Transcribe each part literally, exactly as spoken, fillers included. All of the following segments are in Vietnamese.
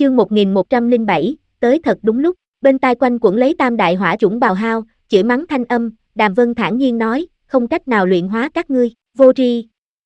chương một nghìn một trăm lẻ bảy, tới thật đúng lúc, bên tai quanh quẩn lấy tam đại hỏa chủng bào hao, chửi mắng thanh âm, Đàm Vân thản nhiên nói, không cách nào luyện hóa các ngươi, vô tri.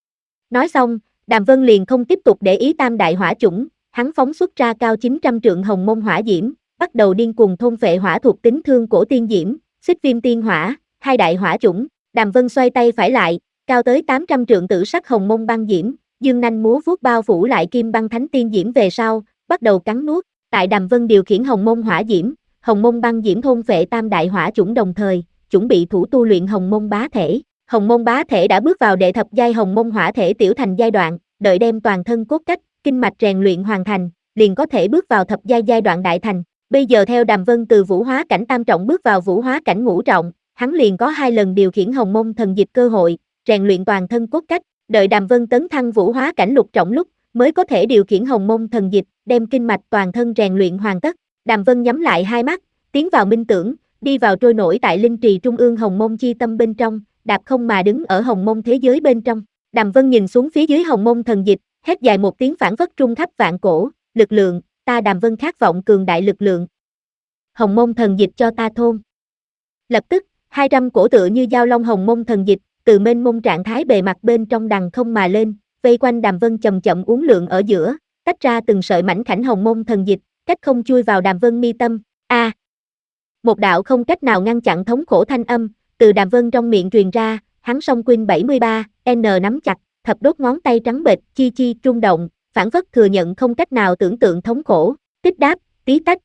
Nói xong, Đàm Vân liền không tiếp tục để ý tam đại hỏa chủng, hắn phóng xuất ra cao chín trăm trượng hồng môn hỏa diễm, bắt đầu điên cuồng thôn phệ hỏa thuộc tính thương cổ tiên diễm, xích viêm tiên hỏa, hai đại hỏa chủng. Đàm Vân xoay tay phải lại, cao tới tám trăm trượng tử sắc hồng môn băng diễm, dương nanh múa vuốt bao phủ lại kim băng thánh tiên diễm về sau, bắt đầu cắn nuốt. Tại Đàm Vân điều khiển hồng môn hỏa diễm, hồng môn băng diễm thôn phệ tam đại hỏa chủng đồng thời, chuẩn bị thủ tu luyện hồng môn bá thể. Hồng môn bá thể đã bước vào đệ thập giai hồng môn hỏa thể tiểu thành giai đoạn, đợi đem toàn thân cốt cách, kinh mạch rèn luyện hoàn thành, liền có thể bước vào thập giai giai đoạn đại thành. Bây giờ theo Đàm Vân từ vũ hóa cảnh tam trọng bước vào vũ hóa cảnh ngũ trọng, hắn liền có hai lần điều khiển hồng môn thần dịch cơ hội, rèn luyện toàn thân cốt cách, đợi Đàm Vân tấn thăng vũ hóa cảnh lục trọng lúc, mới có thể điều khiển hồng môn thần dịch, đem kinh mạch toàn thân rèn luyện hoàn tất. Đàm Vân nhắm lại hai mắt, tiến vào minh tưởng, đi vào trôi nổi tại linh trì trung ương hồng môn chi tâm bên trong, đạp không mà đứng ở hồng môn thế giới bên trong. Đàm Vân nhìn xuống phía dưới hồng môn thần dịch, hét dài một tiếng phảng phất trung khắp vạn cổ, lực lượng, ta Đàm Vân khát vọng cường đại lực lượng. Hồng môn thần dịch cho ta thôn. Lập tức, hai trăm cổ tựa như dao long hồng môn thần dịch, từ mênh mông trạng thái bề mặt bên trong đằng không mà lên, vây quanh Đàm Vân chậm chậm uốn lượn ở giữa, tách ra từng sợi mảnh khảnh hồng môn thần dịch, cách không chui vào Đàm Vân mi tâm. A! À, một đạo không cách nào ngăn chặn thống khổ thanh âm, từ Đàm Vân trong miệng truyền ra, hắn song Quynh bảy mươi ba, N nắm chặt, thập đốt ngón tay trắng bệch, chi chi rung động, phản phất thừa nhận không cách nào tưởng tượng thống khổ, tích đáp, tí tách.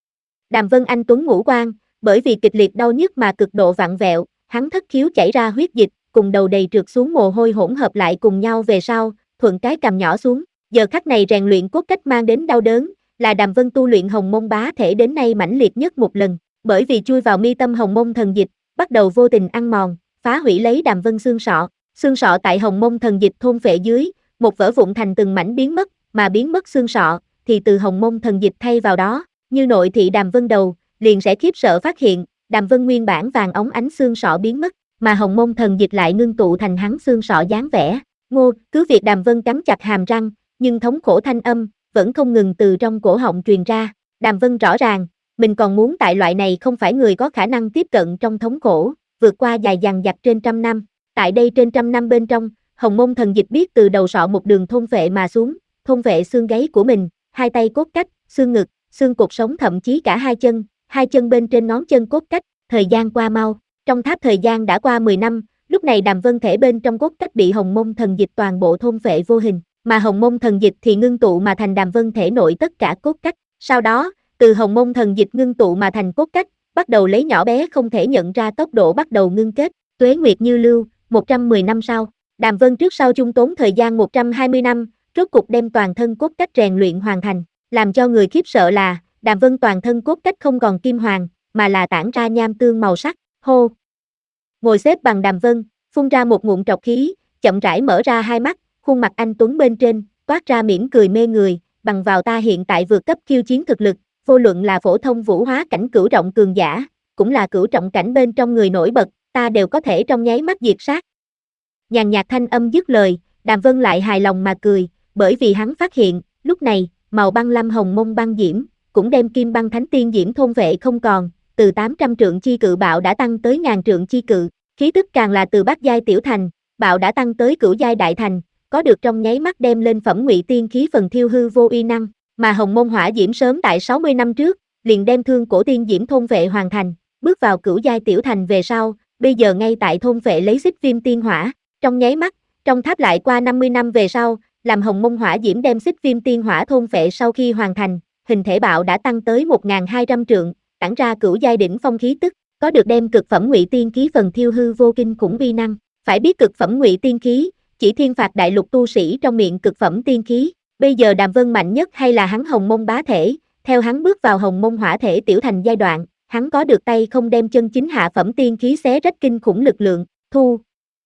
Đàm Vân anh tuấn ngũ quan, bởi vì kịch liệt đau nhức mà cực độ vặn vẹo, hắn thất khiếu chảy ra huyết dịch, cùng đầu đầy trượt xuống mồ hôi hỗn hợp lại cùng nhau về sau, thuận cái cằm nhỏ xuống. Giờ khắc này rèn luyện cốt cách mang đến đau đớn, là Đàm Vân tu luyện hồng môn bá thể đến nay mãnh liệt nhất một lần, bởi vì chui vào mi tâm hồng môn thần dịch, bắt đầu vô tình ăn mòn, phá hủy lấy Đàm Vân xương sọ. Xương sọ tại hồng môn thần dịch thôn phệ dưới, một vỡ vụn thành từng mảnh biến mất, mà biến mất xương sọ thì từ hồng môn thần dịch thay vào đó, như nội thị Đàm Vân đầu, liền sẽ khiếp sợ phát hiện, Đàm Vân nguyên bản vàng óng ánh xương sọ biến mất, mà hồng môn thần dịch lại ngưng tụ thành hắn xương sọ dáng vẻ. Ngô, cứ việc Đàm Vân cắn chặt hàm răng, nhưng thống khổ thanh âm vẫn không ngừng từ trong cổ họng truyền ra. Đàm Vân rõ ràng, mình còn muốn tại loại này không phải người có khả năng tiếp cận trong thống khổ, vượt qua dài dằng dặc trên trăm năm. Tại đây trên trăm năm bên trong, hồng môn thần dịch biết từ đầu sọ một đường thôn phệ mà xuống, thôn phệ xương gáy của mình, hai tay cốt cách, xương ngực, xương cột sống thậm chí cả hai chân, hai chân bên trên ngón chân cốt cách. Thời gian qua mau, trong tháp thời gian đã qua mười năm, lúc này Đàm Vân thể bên trong cốt cách bị hồng môn thần dịch toàn bộ thôn phệ vô hình, mà hồng môn thần dịch thì ngưng tụ mà thành Đàm Vân thể nội tất cả cốt cách. Sau đó, từ hồng môn thần dịch ngưng tụ mà thành cốt cách, bắt đầu lấy nhỏ bé không thể nhận ra tốc độ bắt đầu ngưng kết. Tuế nguyệt như lưu, một trăm mười năm sau, Đàm Vân trước sau chung tốn thời gian một trăm hai mươi năm, rốt cục đem toàn thân cốt cách rèn luyện hoàn thành. Làm cho người khiếp sợ là, Đàm Vân toàn thân cốt cách không còn kim hoàng, mà là tản ra nham tương màu sắc. Hô! Ngồi xếp bằng Đàm Vân, phun ra một ngụm trọc khí, chậm rãi mở ra hai mắt, khuôn mặt anh tuấn bên trên, toát ra mỉm cười mê người, bằng vào ta hiện tại vượt cấp khiêu chiến thực lực, vô luận là phổ thông vũ hóa cảnh cửu trọng cường giả, cũng là cửu trọng cảnh bên trong người nổi bật, ta đều có thể trong nháy mắt diệt sát. Nhàn nhạt thanh âm dứt lời, Đàm Vân lại hài lòng mà cười, bởi vì hắn phát hiện, lúc này, màu băng lam hồng môn băng diễm, cũng đem kim băng thánh tiên diễm thôn vệ không còn, từ tám trăm trượng chi cự bạo đã tăng tới ngàn trượng chi cự, khí tức càng là từ bát giai tiểu thành, bạo đã tăng tới cửu giai đại thành, có được trong nháy mắt đem lên phẩm ngụy tiên khí phần thiêu hư vô uy năng, mà hồng môn hỏa diễm sớm tại sáu mươi năm trước, liền đem thương cổ tiên diễm thôn vệ hoàn thành, bước vào cửu giai tiểu thành về sau, bây giờ ngay tại thôn vệ lấy xích viêm tiên hỏa, trong nháy mắt, trong tháp lại qua năm mươi năm về sau, làm hồng môn hỏa diễm đem xích viêm tiên hỏa thôn vệ sau khi hoàn thành, hình thể bạo đã tăng tới một nghìn hai trăm trượng, tản ra cửu giai đỉnh phong khí tức, có được đem cực phẩm ngụy tiên khí phần thiêu hư vô kinh khủng uy năng. Phải biết cực phẩm ngụy tiên khí, chỉ thiên phạt đại lục tu sĩ trong miệng cực phẩm tiên khí. Bây giờ Đàm Vân mạnh nhất hay là hắn hồng môn bá thể, theo hắn bước vào hồng môn hỏa thể tiểu thành giai đoạn, hắn có được tay không đem chân chính hạ phẩm tiên khí xé rách kinh khủng lực lượng. Thu.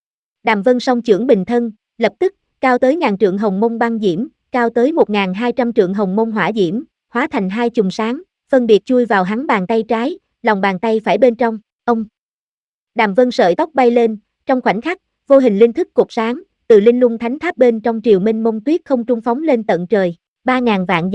Đàm Vân song chưởng bình thân, lập tức, cao tới ngàn trượng hồng môn băng diễm, cao tới một nghìn hai trăm trượng hồng môn hỏa diễm, hóa thành hai chùm sáng, phân biệt chui vào hắn bàn tay trái, lòng bàn tay phải bên trong. Ông. Đàm Vân sợi tóc bay lên, trong khoảnh khắc, vô hình linh thức cột sáng, từ linh lung thánh tháp bên trong triều minh mông tuyết không trung phóng lên tận trời, ba ngàn vạn dặm,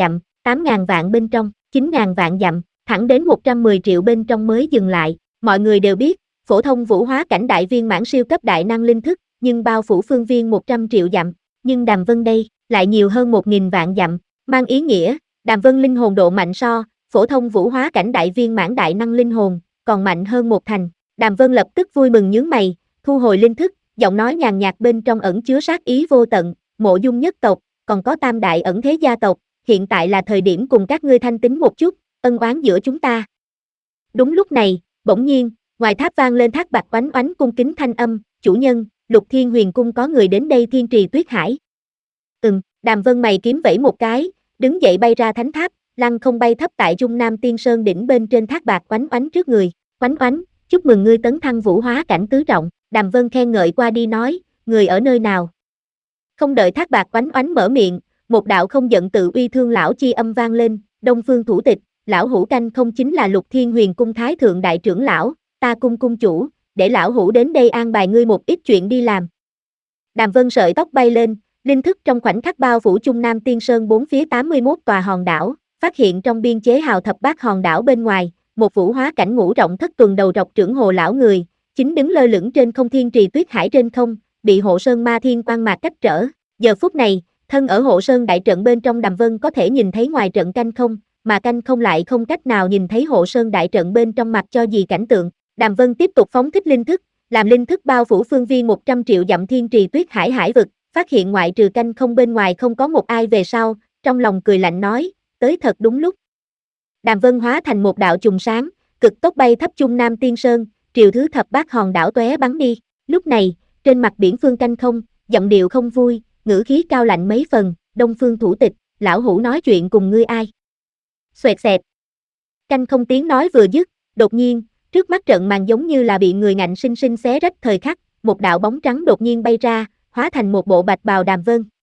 tám ngàn vạn bên trong, chín ngàn vạn dặm, thẳng đến một trăm mười triệu bên trong mới dừng lại. Mọi người đều biết, phổ thông vũ hóa cảnh đại viên mãn siêu cấp đại năng linh thức, nhưng bao phủ phương viên một trăm triệu dặm, nhưng Đàm Vân đây, lại nhiều hơn một nghìn vạn dặm, mang ý nghĩa, Đàm Vân linh hồn độ mạnh so, phổ thông vũ hóa cảnh đại viên mãn đại năng linh hồn, còn mạnh hơn một thành. Đàm Vân lập tức vui mừng nhướng mày, thu hồi linh thức, giọng nói nhàn nhạt bên trong ẩn chứa sát ý vô tận, Mộ Dung nhất tộc, còn có tam đại ẩn thế gia tộc, hiện tại là thời điểm cùng các ngươi thanh tính một chút, ân oán giữa chúng ta. Đúng lúc này, bỗng nhiên, ngoài tháp vang lên Thác Bạt oánh oánh cung kính thanh âm, chủ nhân, Lục Thiên Huyền cung có người đến đây Thiên Trì Tuyết Hải. Ừm, Đàm Vân mày kiếm vẫy một cái, đứng dậy bay ra thánh tháp, lăng không bay thấp tại Trung Nam Tiên Sơn đỉnh bên trên Thác Bạt oánh oánh trước người, oánh oánh, chúc mừng ngươi tấn thăng vũ hóa cảnh tứ trọng. Đàm Vân khen ngợi qua đi nói, người ở nơi nào? Không đợi Thác Bạt oánh oánh mở miệng, một đạo không giận tự uy thương lão chi âm vang lên, Đông Phương thủ tịch, lão hủ canh không chính là Lục Thiên Huyền cung thái thượng đại trưởng lão, ta cung cung chủ, để lão hủ đến đây an bài ngươi một ít chuyện đi làm. Đàm Vân sợi tóc bay lên, linh thức trong khoảnh khắc bao phủ Trung Nam Tiên Sơn bốn phía tám mươi mốt tòa hòn đảo, phát hiện trong biên chế hào thập bát hòn đảo bên ngoài, một vũ hóa cảnh ngũ trọng thất tuần đầu rọc trưởng hồ lão người, chính đứng lơ lửng trên không Thiên Trì Tuyết Hải trên không, bị hộ sơn ma thiên quang mạc cách trở. Giờ phút này, thân ở hộ sơn đại trận bên trong Đàm Vân có thể nhìn thấy ngoài trận canh không, mà canh không lại không cách nào nhìn thấy hộ sơn đại trận bên trong mặt cho gì cảnh tượng. Đàm Vân tiếp tục phóng thích linh thức, làm linh thức bao phủ phương viên một trăm triệu dặm Thiên Trì Tuyết Hải hải vực, phát hiện ngoại trừ canh không bên ngoài không có một ai về sau, trong lòng cười lạnh nói, tới thật đúng lúc. Đàm Vân hóa thành một đạo chùm sáng, cực tốc bay thấp Trung Nam Tiên Sơn, triều thứ thập bát hòn đảo tóe bắn đi. Lúc này, trên mặt biển phương canh không, giọng điệu không vui, ngữ khí cao lạnh mấy phần, Đông Phương thủ tịch, lão hủ nói chuyện cùng ngươi ai? Xoẹt xẹt. Canh không tiếng nói vừa dứt, đột nhiên, trước mắt trận màn giống như là bị người ngạnh sinh sinh xé rách thời khắc, một đạo bóng trắng đột nhiên bay ra, hóa thành một bộ bạch bào Đàm Vân.